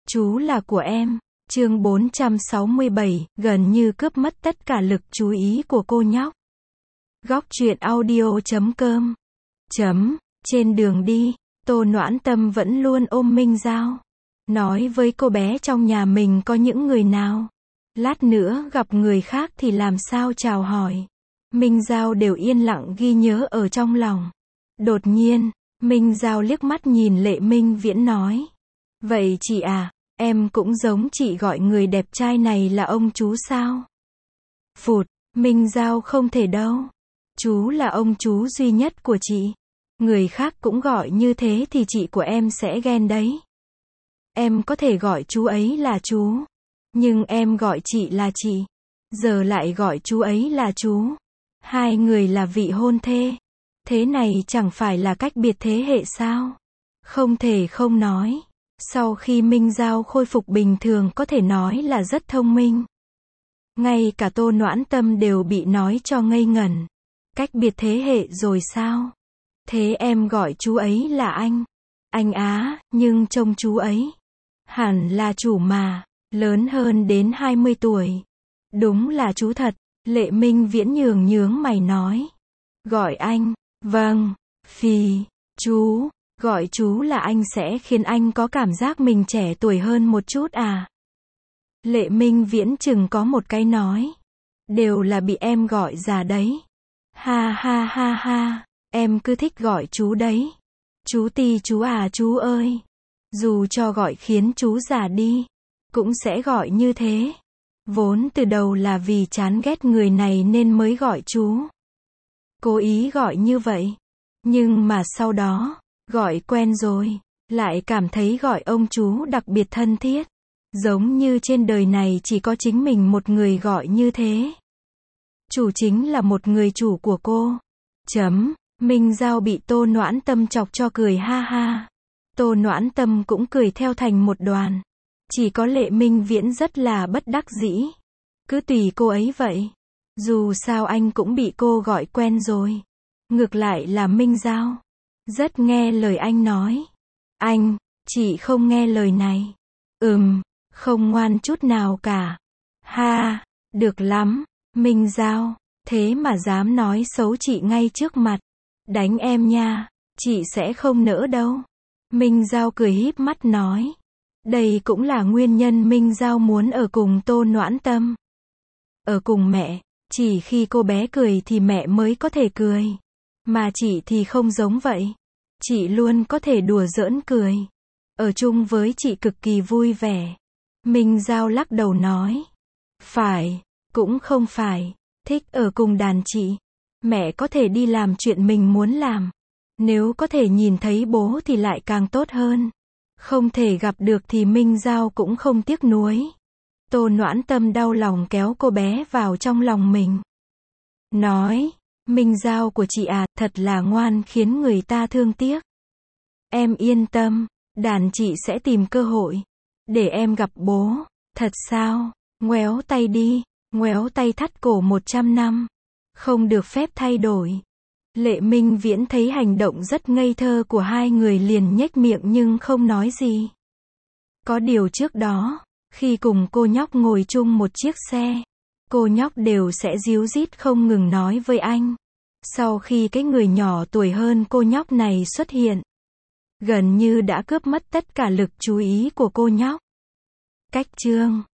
Chú là của em. Chương 467, gần như cướp mất tất cả lực chú ý của cô nhóc. Góc truyện audio.com. Trên đường đi, Tô Noãn Tâm vẫn luôn ôm Minh Giao. Nói với cô bé trong nhà mình có những người nào. Lát nữa gặp người khác thì làm sao chào hỏi. Minh Giao đều yên lặng ghi nhớ ở trong lòng. Đột nhiên, Minh Giao liếc mắt nhìn Lệ Minh Viễn nói. Vậy chị à, em cũng giống chị gọi người đẹp trai này là ông chú sao? Phụt, Minh Giao không thể đâu. Chú là ông chú duy nhất của chị. Người khác cũng gọi như thế thì chị của em sẽ ghen đấy. Em có thể gọi chú ấy là chú. Nhưng em gọi chị là chị. Giờ lại gọi chú ấy là chú. Hai người là vị hôn thê. Thế này chẳng phải là cách biệt thế hệ sao? Không thể không nói. Sau khi Minh Giao khôi phục bình thường có thể nói là rất thông minh. Ngay cả Tô Noãn Tâm đều bị nói cho ngây ngẩn. Cách biệt thế hệ rồi sao? Thế em gọi chú ấy là anh. Anh á, nhưng trông chú ấy hẳn là chủ mà, lớn hơn đến 20 tuổi. Đúng là chú thật, Lệ Minh Viễn nhướng mày nói. Gọi anh, vâng, chú, gọi chú là anh sẽ khiến anh có cảm giác mình trẻ tuổi hơn một chút à? Lệ Minh Viễn chừng có một cái nói. Đều là bị em gọi già đấy. Ha ha ha ha, em cứ thích gọi chú đấy. Chú Ti chú à chú ơi. Dù cho gọi khiến chú già đi, cũng sẽ gọi như thế. Vốn từ đầu là vì chán ghét người này nên mới gọi chú. Cố ý gọi như vậy. Nhưng mà sau đó, gọi quen rồi, lại cảm thấy gọi ông chú đặc biệt thân thiết. Giống như trên đời này chỉ có chính mình một người gọi như thế. Chủ chính là một người chủ của cô. Minh Giao bị Tô Noãn Tâm chọc cho cười ha ha. Tô Noãn Tâm cũng cười theo thành một đoàn. Chỉ có Lệ Minh Viễn rất là bất đắc dĩ. Cứ tùy cô ấy vậy. Dù sao anh cũng bị cô gọi quen rồi. Ngược lại là Minh Giao rất nghe lời anh nói. Anh, chị không nghe lời này. Không ngoan chút nào cả. Ha, được lắm, Minh Giao, thế mà dám nói xấu chị ngay trước mặt. Đánh em nha, chị sẽ không nỡ đâu. Minh Giao cười híp mắt nói. Đây cũng là nguyên nhân Minh Giao muốn ở cùng Tô Noãn Tâm. Ở cùng mẹ, chỉ khi cô bé cười thì mẹ mới có thể cười. Mà chị thì không giống vậy. Chị luôn có thể đùa giỡn cười. Ở chung với chị cực kỳ vui vẻ. Minh Giao lắc đầu nói. Phải, cũng không phải. Thích ở cùng đàn chị. Mẹ có thể đi làm chuyện mình muốn làm. Nếu có thể nhìn thấy bố thì lại càng tốt hơn. Không thể gặp được thì Minh Giao cũng không tiếc nuối. Tô Noãn Tâm đau lòng kéo cô bé vào trong lòng mình. Nói, Minh Giao của chị à, thật là ngoan khiến người ta thương tiếc. Em yên tâm, đàn chị sẽ tìm cơ hội. Để em gặp bố. Thật sao? Ngoéo tay đi, ngoéo tay thắt cổ 100 năm. Không được phép thay đổi. Lệ Minh Viễn thấy hành động rất ngây thơ của hai người liền nhếch miệng nhưng không nói gì. Có điều trước đó, khi cùng cô nhóc ngồi chung một chiếc xe, cô nhóc đều sẽ ríu rít không ngừng nói với anh. Sau khi cái người nhỏ tuổi hơn cô nhóc này xuất hiện, gần như đã cướp mất tất cả lực chú ý của cô nhóc. Cách chương